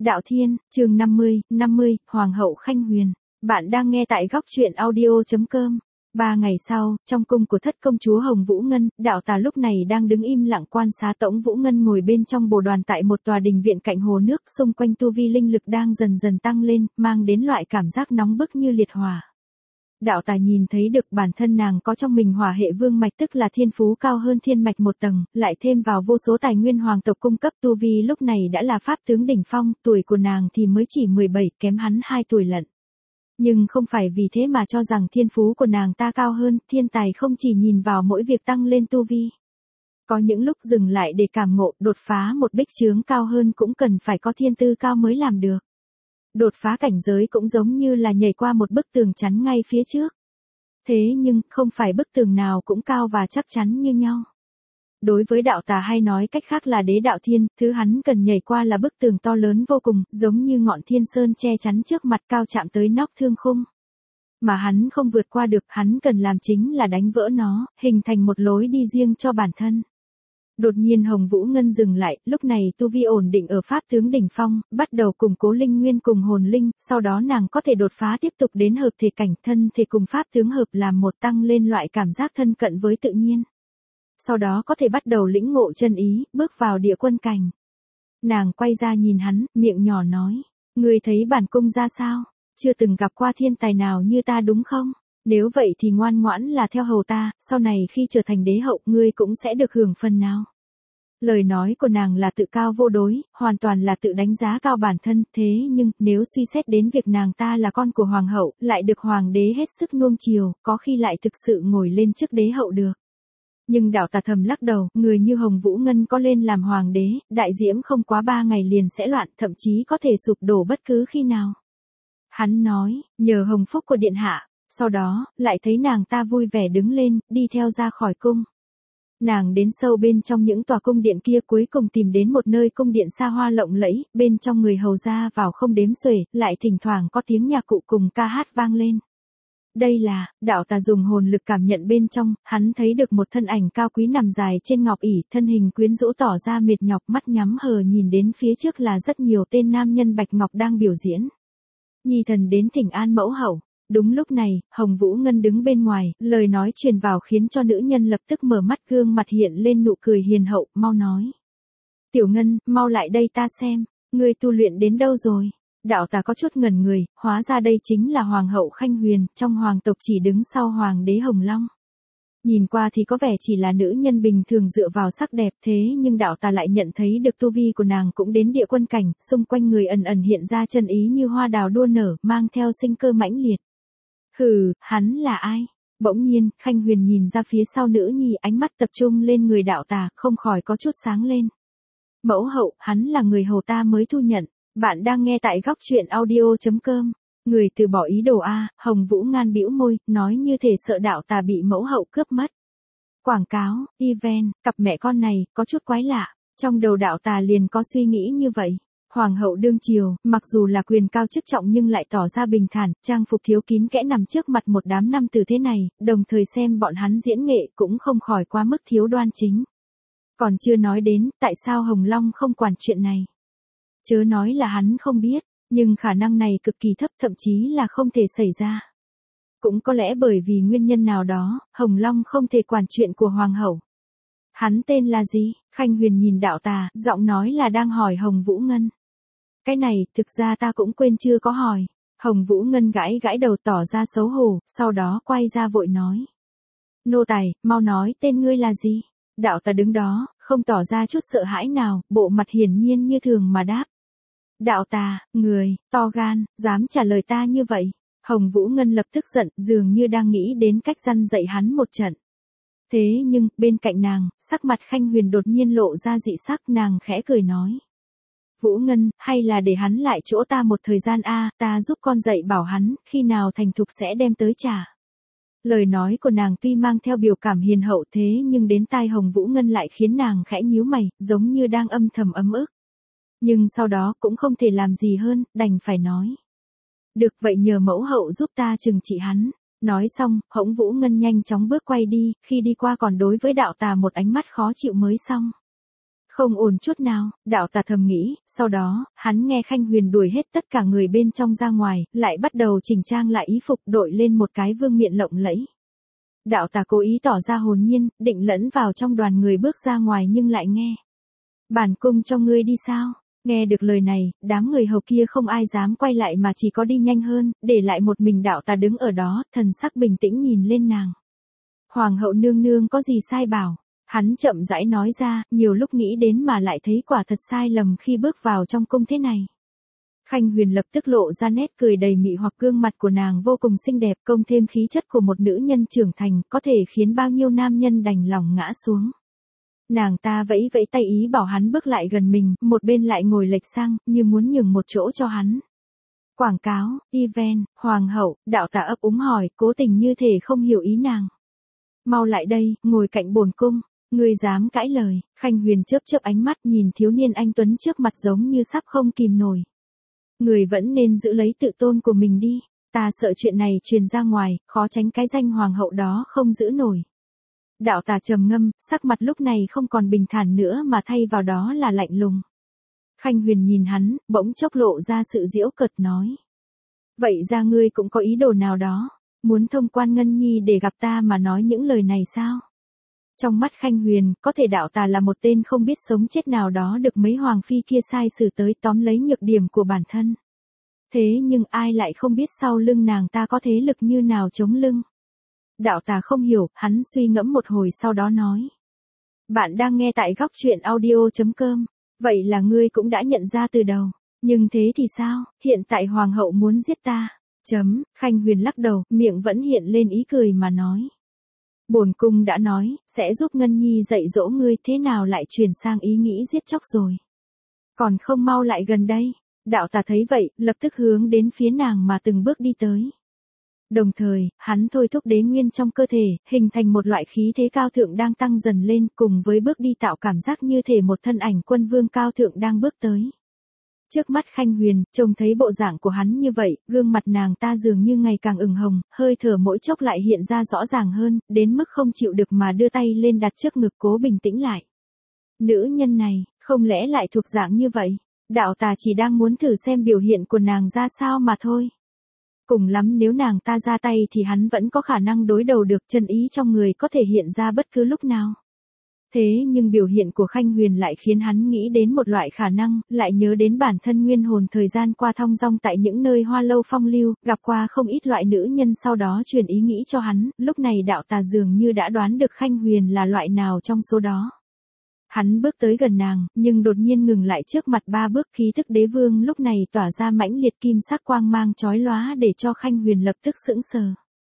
Đạo Thiên, chương 50, Hoàng hậu Khanh Huyền. Bạn đang nghe tại góc truyện audio.com. 3 ngày sau, trong cung của thất công chúa Hồng Vũ Ngân, đạo tà lúc này đang đứng im lặng quan sát Tống Vũ Ngân ngồi bên trong bồ đoàn tại một tòa đình viện cạnh hồ nước, xung quanh tu vi linh lực đang dần dần tăng lên, mang đến loại cảm giác nóng bức như liệt hỏa. Đạo tà nhìn thấy được bản thân nàng có trong mình hỏa hệ vương mạch, tức là thiên phú cao hơn thiên mạch một tầng, lại thêm vào vô số tài nguyên hoàng tộc cung cấp, tu vi lúc này đã là pháp tướng đỉnh phong, tuổi của nàng thì mới chỉ 17, kém hắn 2 tuổi lận. Nhưng không phải vì thế mà cho rằng thiên phú của nàng ta cao hơn, thiên tài không chỉ nhìn vào mỗi việc tăng lên tu vi. Có những lúc dừng lại để cảm ngộ, đột phá một bích chướng cao hơn cũng cần phải có thiên tư cao mới làm được. Đột phá cảnh giới cũng giống như là nhảy qua một bức tường chắn ngay phía trước. Thế nhưng, không phải bức tường nào cũng cao và chắc chắn như nhau. Đối với đạo tà, hay nói cách khác là đế đạo thiên, thứ hắn cần nhảy qua là bức tường to lớn vô cùng, giống như ngọn thiên sơn che chắn trước mặt, cao chạm tới nóc thương khung. Mà hắn không vượt qua được, hắn cần làm chính là đánh vỡ nó, hình thành một lối đi riêng cho bản thân. Đột nhiên Hồng Vũ Ngân dừng lại, lúc này tu vi ổn định ở pháp tướng đỉnh phong, bắt đầu củng cố linh nguyên cùng hồn linh, sau đó nàng có thể đột phá tiếp tục đến hợp thể cảnh, thân thể cùng pháp tướng hợp làm một, tăng lên loại cảm giác thân cận với tự nhiên. Sau đó có thể bắt đầu lĩnh ngộ chân ý, bước vào địa quân cảnh. Nàng quay ra nhìn hắn, miệng nhỏ nói, ngươi thấy bản cung ra sao? Chưa từng gặp qua thiên tài nào như ta đúng không? Nếu vậy thì ngoan ngoãn là theo hầu ta, sau này khi trở thành đế hậu, ngươi cũng sẽ được hưởng phần nào. Lời nói của nàng là tự cao vô đối, hoàn toàn là tự đánh giá cao bản thân, thế nhưng, nếu suy xét đến việc nàng ta là con của hoàng hậu, lại được hoàng đế hết sức nuông chiều, có khi lại thực sự ngồi lên chức đế hậu được. Nhưng đạo tà thầm lắc đầu, người như Hồng Vũ Ngân có lên làm hoàng đế, đại diễm không quá 3 ngày liền sẽ loạn, thậm chí có thể sụp đổ bất cứ khi nào. Hắn nói, nhờ hồng phúc của điện hạ. Sau đó, lại thấy nàng ta vui vẻ đứng lên, đi theo ra khỏi cung. Nàng đến sâu bên trong những tòa cung điện kia, cuối cùng tìm đến một nơi cung điện xa hoa lộng lẫy, bên trong người hầu ra vào không đếm xuể, lại thỉnh thoảng có tiếng nhạc cụ cùng ca hát vang lên. Đây là, đạo tà dùng hồn lực cảm nhận bên trong, hắn thấy được một thân ảnh cao quý nằm dài trên ngọc ỷ, thân hình quyến rũ tỏ ra mệt nhọc, mắt nhắm hờ nhìn đến phía trước là rất nhiều tên nam nhân bạch ngọc đang biểu diễn. Nhi thần đến thỉnh an mẫu hậu. Đúng lúc này, Hồng Vũ Ngân đứng bên ngoài, lời nói truyền vào khiến cho nữ nhân lập tức mở mắt, gương mặt hiện lên nụ cười hiền hậu, mau nói. Tiểu Ngân, mau lại đây ta xem, ngươi tu luyện đến đâu rồi? Đạo tà có chút ngẩn người, hóa ra đây chính là Hoàng hậu Khanh Huyền, trong hoàng tộc chỉ đứng sau Hoàng đế Hồng Long. Nhìn qua thì có vẻ chỉ là nữ nhân bình thường dựa vào sắc đẹp, thế nhưng đạo tà lại nhận thấy được tu vi của nàng cũng đến địa quân cảnh, xung quanh người ẩn ẩn hiện ra chân ý như hoa đào đua nở, mang theo sinh cơ mãnh liệt. Hừ, hắn là ai? Bỗng nhiên, Khanh Huyền nhìn ra phía sau nữ nhi, ánh mắt tập trung lên người đạo tà, không khỏi có chút sáng lên. Mẫu hậu, hắn là người hầu ta mới thu nhận. Bạn đang nghe tại góc truyện audio.com. Người từ bỏ ý đồ a. Hồng Vũ Ngân bĩu môi, nói như thể sợ đạo tà bị mẫu hậu cướp mất. Quảng cáo, event, cặp mẹ con này, có chút quái lạ. Trong đầu đạo tà liền có suy nghĩ như vậy. Hoàng hậu đương triều, mặc dù là quyền cao chức trọng nhưng lại tỏ ra bình thản, trang phục thiếu kín kẽ nằm trước mặt một đám nam tử thế này, đồng thời xem bọn hắn diễn nghệ cũng không khỏi quá mức thiếu đoan chính. Còn chưa nói đến, tại sao Hồng Long không quản chuyện này. Chớ nói là hắn không biết, nhưng khả năng này cực kỳ thấp, thậm chí là không thể xảy ra. Cũng có lẽ bởi vì nguyên nhân nào đó, Hồng Long không thể quản chuyện của hoàng hậu. Hắn tên là gì? Khanh Huyền nhìn đạo tà, giọng nói là đang hỏi Hồng Vũ Ngân. Cái này, thực ra ta cũng quên chưa có hỏi. Hồng Vũ Ngân gãi gãi đầu tỏ ra xấu hổ, sau đó quay ra vội nói. Nô tài, mau nói tên ngươi là gì? Đạo tà đứng đó, không tỏ ra chút sợ hãi nào, bộ mặt hiển nhiên như thường mà đáp. Đạo tà, người, to gan, dám trả lời ta như vậy. Hồng Vũ Ngân lập tức giận, dường như đang nghĩ đến cách răn dạy hắn một trận. Thế nhưng, bên cạnh nàng, sắc mặt Khanh Huyền đột nhiên lộ ra dị sắc, nàng khẽ cười nói. Vũ Ngân, hay là để hắn lại chỗ ta một thời gian a, ta giúp con dạy bảo hắn, khi nào thành thục sẽ đem tới trả. Lời nói của nàng tuy mang theo biểu cảm hiền hậu thế nhưng đến tai Hồng Vũ Ngân lại khiến nàng khẽ nhíu mày, giống như đang âm thầm ấm ức. Nhưng sau đó cũng không thể làm gì hơn, đành phải nói. Được vậy nhờ mẫu hậu giúp ta trừng trị hắn. Nói xong, Hồng Vũ Ngân nhanh chóng bước quay đi, khi đi qua còn đối với đạo tà một ánh mắt khó chịu mới xong. Không ổn chút nào, đạo tà thầm nghĩ, sau đó, hắn nghe Khanh Huyền đuổi hết tất cả người bên trong ra ngoài, lại bắt đầu chỉnh trang lại y phục đội lên một cái vương miện lộng lẫy. Đạo tà cố ý tỏ ra hồn nhiên, định lẫn vào trong đoàn người bước ra ngoài nhưng lại nghe. Bản cung cho ngươi đi sao? Nghe được lời này, đám người hầu kia không ai dám quay lại mà chỉ có đi nhanh hơn, để lại một mình đạo tà đứng ở đó, thần sắc bình tĩnh nhìn lên nàng. Hoàng hậu nương nương có gì sai bảo? Hắn chậm rãi nói ra, nhiều lúc nghĩ đến mà lại thấy quả thật sai lầm khi bước vào trong cung thế này. Khanh Huyền lập tức lộ ra nét cười đầy mị hoặc, gương mặt của nàng vô cùng xinh đẹp, cộng thêm khí chất của một nữ nhân trưởng thành, có thể khiến bao nhiêu nam nhân đành lòng ngã xuống. Nàng ta vẫy vẫy tay ý bảo hắn bước lại gần mình, một bên lại ngồi lệch sang, như muốn nhường một chỗ cho hắn. Quảng cáo, event, hoàng hậu, đạo tà ấp úng hỏi, cố tình như thể không hiểu ý nàng. Mau lại đây, ngồi cạnh bổn cung. Ngươi dám cãi lời? Khanh Huyền chớp chớp ánh mắt nhìn thiếu niên anh tuấn trước mặt giống như sắp không kìm nổi. Người vẫn nên giữ lấy tự tôn của mình đi, ta sợ chuyện này truyền ra ngoài, khó tránh cái danh hoàng hậu đó không giữ nổi. Đạo tà trầm ngâm, sắc mặt lúc này không còn bình thản nữa mà thay vào đó là lạnh lùng. Khanh Huyền nhìn hắn, bỗng chốc lộ ra sự giễu cợt nói. Vậy ra ngươi cũng có ý đồ nào đó, muốn thông quan Ngân Nhi để gặp ta mà nói những lời này sao? Trong mắt Khanh Huyền, có thể đạo tà là một tên không biết sống chết nào đó được mấy hoàng phi kia sai sử tới tóm lấy nhược điểm của bản thân. Thế nhưng ai lại không biết sau lưng nàng ta có thế lực như nào chống lưng. Đạo tà không hiểu, hắn suy ngẫm một hồi sau đó nói. Bạn đang nghe tại góc truyện audio.com, vậy là ngươi cũng đã nhận ra từ đầu. Nhưng thế thì sao, hiện tại hoàng hậu muốn giết ta. Khanh Huyền lắc đầu, miệng vẫn hiện lên ý cười mà nói. Bổn cung đã nói, sẽ giúp Ngân Nhi dạy dỗ ngươi, thế nào lại chuyển sang ý nghĩ giết chóc rồi. Còn không mau lại gần đây. Đạo tà thấy vậy, lập tức hướng đến phía nàng mà từng bước đi tới. Đồng thời, hắn thôi thúc đế nguyên trong cơ thể, hình thành một loại khí thế cao thượng đang tăng dần lên, cùng với bước đi tạo cảm giác như thể một thân ảnh quân vương cao thượng đang bước tới. Trước mắt Khanh Huyền, trông thấy bộ dạng của hắn như vậy, gương mặt nàng ta dường như ngày càng ửng hồng, hơi thở mỗi chốc lại hiện ra rõ ràng hơn, đến mức không chịu được mà đưa tay lên đặt trước ngực cố bình tĩnh lại. Nữ nhân này, không lẽ lại thuộc dạng như vậy? Đạo tà chỉ đang muốn thử xem biểu hiện của nàng ra sao mà thôi. Cùng lắm nếu nàng ta ra tay thì hắn vẫn có khả năng đối đầu được, chân ý trong người có thể hiện ra bất cứ lúc nào. Thế nhưng biểu hiện của Khanh Huyền lại khiến hắn nghĩ đến một loại khả năng, lại nhớ đến bản thân nguyên hồn thời gian qua thong dong tại những nơi hoa lâu phong lưu, gặp qua không ít loại nữ nhân sau đó truyền ý nghĩ cho hắn, lúc này đạo tà dường như đã đoán được Khanh Huyền là loại nào trong số đó. Hắn bước tới gần nàng, nhưng đột nhiên ngừng lại trước mặt ba bước, khí thức đế vương lúc này tỏa ra mãnh liệt kim sắc quang mang chói lóa để cho Khanh Huyền lập tức sững sờ.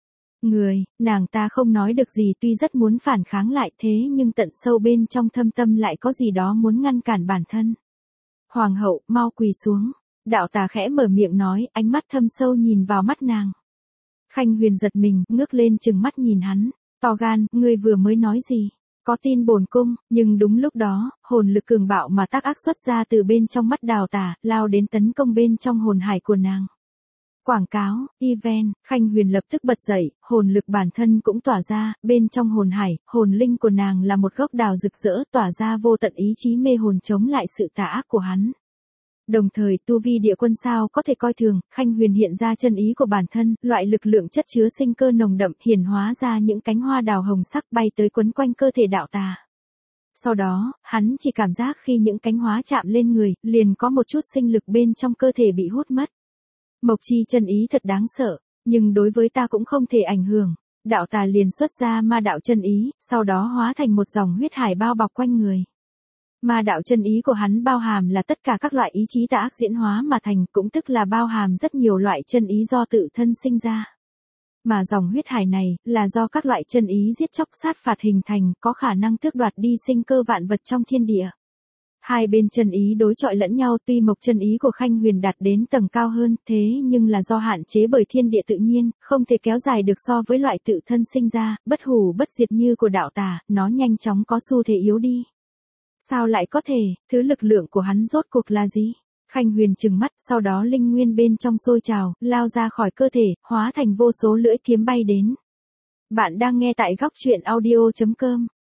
Nàng ta không nói được gì, tuy rất muốn phản kháng lại thế nhưng tận sâu bên trong thâm tâm lại có gì đó muốn ngăn cản bản thân. Hoàng hậu, mau quỳ xuống. Đạo tà khẽ mở miệng nói, ánh mắt thâm sâu nhìn vào mắt nàng. Khanh Huyền giật mình, ngước lên trừng mắt nhìn hắn. To gan, ngươi vừa mới nói gì? Có tin bổn cung? Nhưng đúng lúc đó, hồn lực cường bạo mà tác ác xuất ra từ bên trong mắt đạo tà, lao đến tấn công bên trong hồn hải của nàng. Quảng cáo, event, Khanh Huyền lập tức bật dậy, hồn lực bản thân cũng tỏa ra, bên trong hồn hải, hồn linh của nàng là một gốc đào rực rỡ tỏa ra vô tận ý chí mê hồn chống lại sự tà ác của hắn. Đồng thời tu vi địa quân sao có thể coi thường, Khanh Huyền hiện ra chân ý của bản thân, loại lực lượng chất chứa sinh cơ nồng đậm hiển hóa ra những cánh hoa đào hồng sắc bay tới quấn quanh cơ thể đạo tà. Sau đó, hắn chỉ cảm giác khi những cánh hoa chạm lên người, liền có một chút sinh lực bên trong cơ thể bị hút mất. Mộc chi chân ý thật đáng sợ, nhưng đối với ta cũng không thể ảnh hưởng. Đạo tà liền xuất ra ma đạo chân ý, sau đó hóa thành một dòng huyết hải bao bọc quanh người. Ma đạo chân ý của hắn bao hàm là tất cả các loại ý chí tà ác diễn hóa mà thành, cũng tức là bao hàm rất nhiều loại chân ý do tự thân sinh ra. Mà dòng huyết hải này, là do các loại chân ý giết chóc sát phạt hình thành, có khả năng tước đoạt đi sinh cơ vạn vật trong thiên địa. Hai bên chân ý đối chọi lẫn nhau, tuy mộc chân ý của Khanh Huyền đạt đến tầng cao hơn, thế nhưng là do hạn chế bởi thiên địa tự nhiên, không thể kéo dài được so với loại tự thân sinh ra, bất hủ bất diệt như của đạo tà, nó nhanh chóng có xu thế yếu đi. Sao lại có thể, thứ lực lượng của hắn rốt cuộc là gì? Khanh Huyền trừng mắt, sau đó linh nguyên bên trong sôi trào, lao ra khỏi cơ thể, hóa thành vô số lưỡi kiếm bay đến. Bạn đang nghe tại góc truyện audio.com.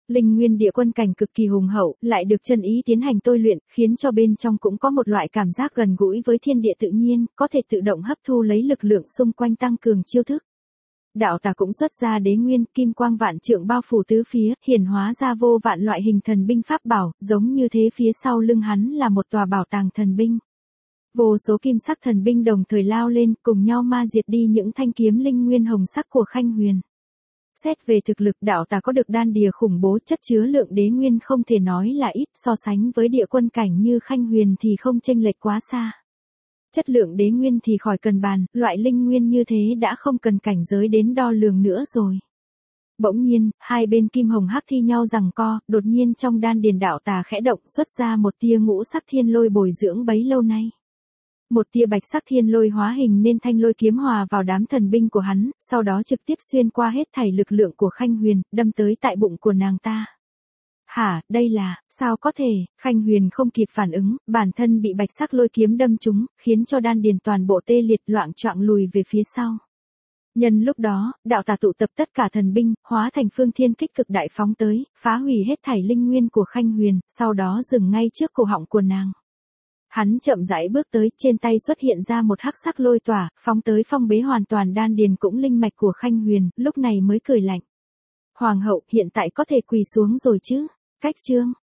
Linh nguyên địa quân cảnh cực kỳ hùng hậu, lại được chân ý tiến hành tôi luyện, khiến cho bên trong cũng có một loại cảm giác gần gũi với thiên địa tự nhiên, có thể tự động hấp thu lấy lực lượng xung quanh tăng cường chiêu thức. Đạo tà cũng xuất ra đế nguyên, kim quang vạn trượng bao phủ tứ phía, hiển hóa ra vô vạn loại hình thần binh pháp bảo, giống như thế phía sau lưng hắn là một tòa bảo tàng thần binh. Vô số kim sắc thần binh đồng thời lao lên, cùng nhau ma diệt đi những thanh kiếm linh nguyên hồng sắc của Khanh Huyền. Xét về thực lực, đạo tà có được đan đìa khủng bố, chất chứa lượng đế nguyên không thể nói là ít, so sánh với địa quân cảnh như Khanh Huyền thì không chênh lệch quá xa. Chất lượng đế nguyên thì khỏi cần bàn, loại linh nguyên như thế đã không cần cảnh giới đến đo lường nữa rồi. Bỗng nhiên, hai bên kim hồng hắc thi nhau giằng co, đột nhiên trong đan điền đạo tà khẽ động xuất ra một tia ngũ sắc thiên lôi bồi dưỡng bấy lâu nay. Một tia bạch sắc thiên lôi hóa hình nên thanh lôi kiếm hòa vào đám thần binh của hắn, sau đó trực tiếp xuyên qua hết thảy lực lượng của Khanh Huyền, đâm tới tại bụng của nàng ta. Hả, đây là, sao có thể, Khanh Huyền không kịp phản ứng, bản thân bị bạch sắc lôi kiếm đâm trúng, khiến cho đan điền toàn bộ tê liệt loạng choạng lùi về phía sau. Nhân lúc đó, đạo tà tụ tập tất cả thần binh, hóa thành phương thiên kích cực đại phóng tới, phá hủy hết thảy linh nguyên của Khanh Huyền, sau đó dừng ngay trước cổ họng của nàng. Hắn chậm rãi bước tới, trên tay xuất hiện ra một hắc sắc lôi tỏa, phóng tới phong bế hoàn toàn đan điền cũng linh mạch của Khanh Huyền, lúc này mới cười lạnh. Hoàng hậu, hiện tại có thể quỳ xuống rồi chứ? Cách chương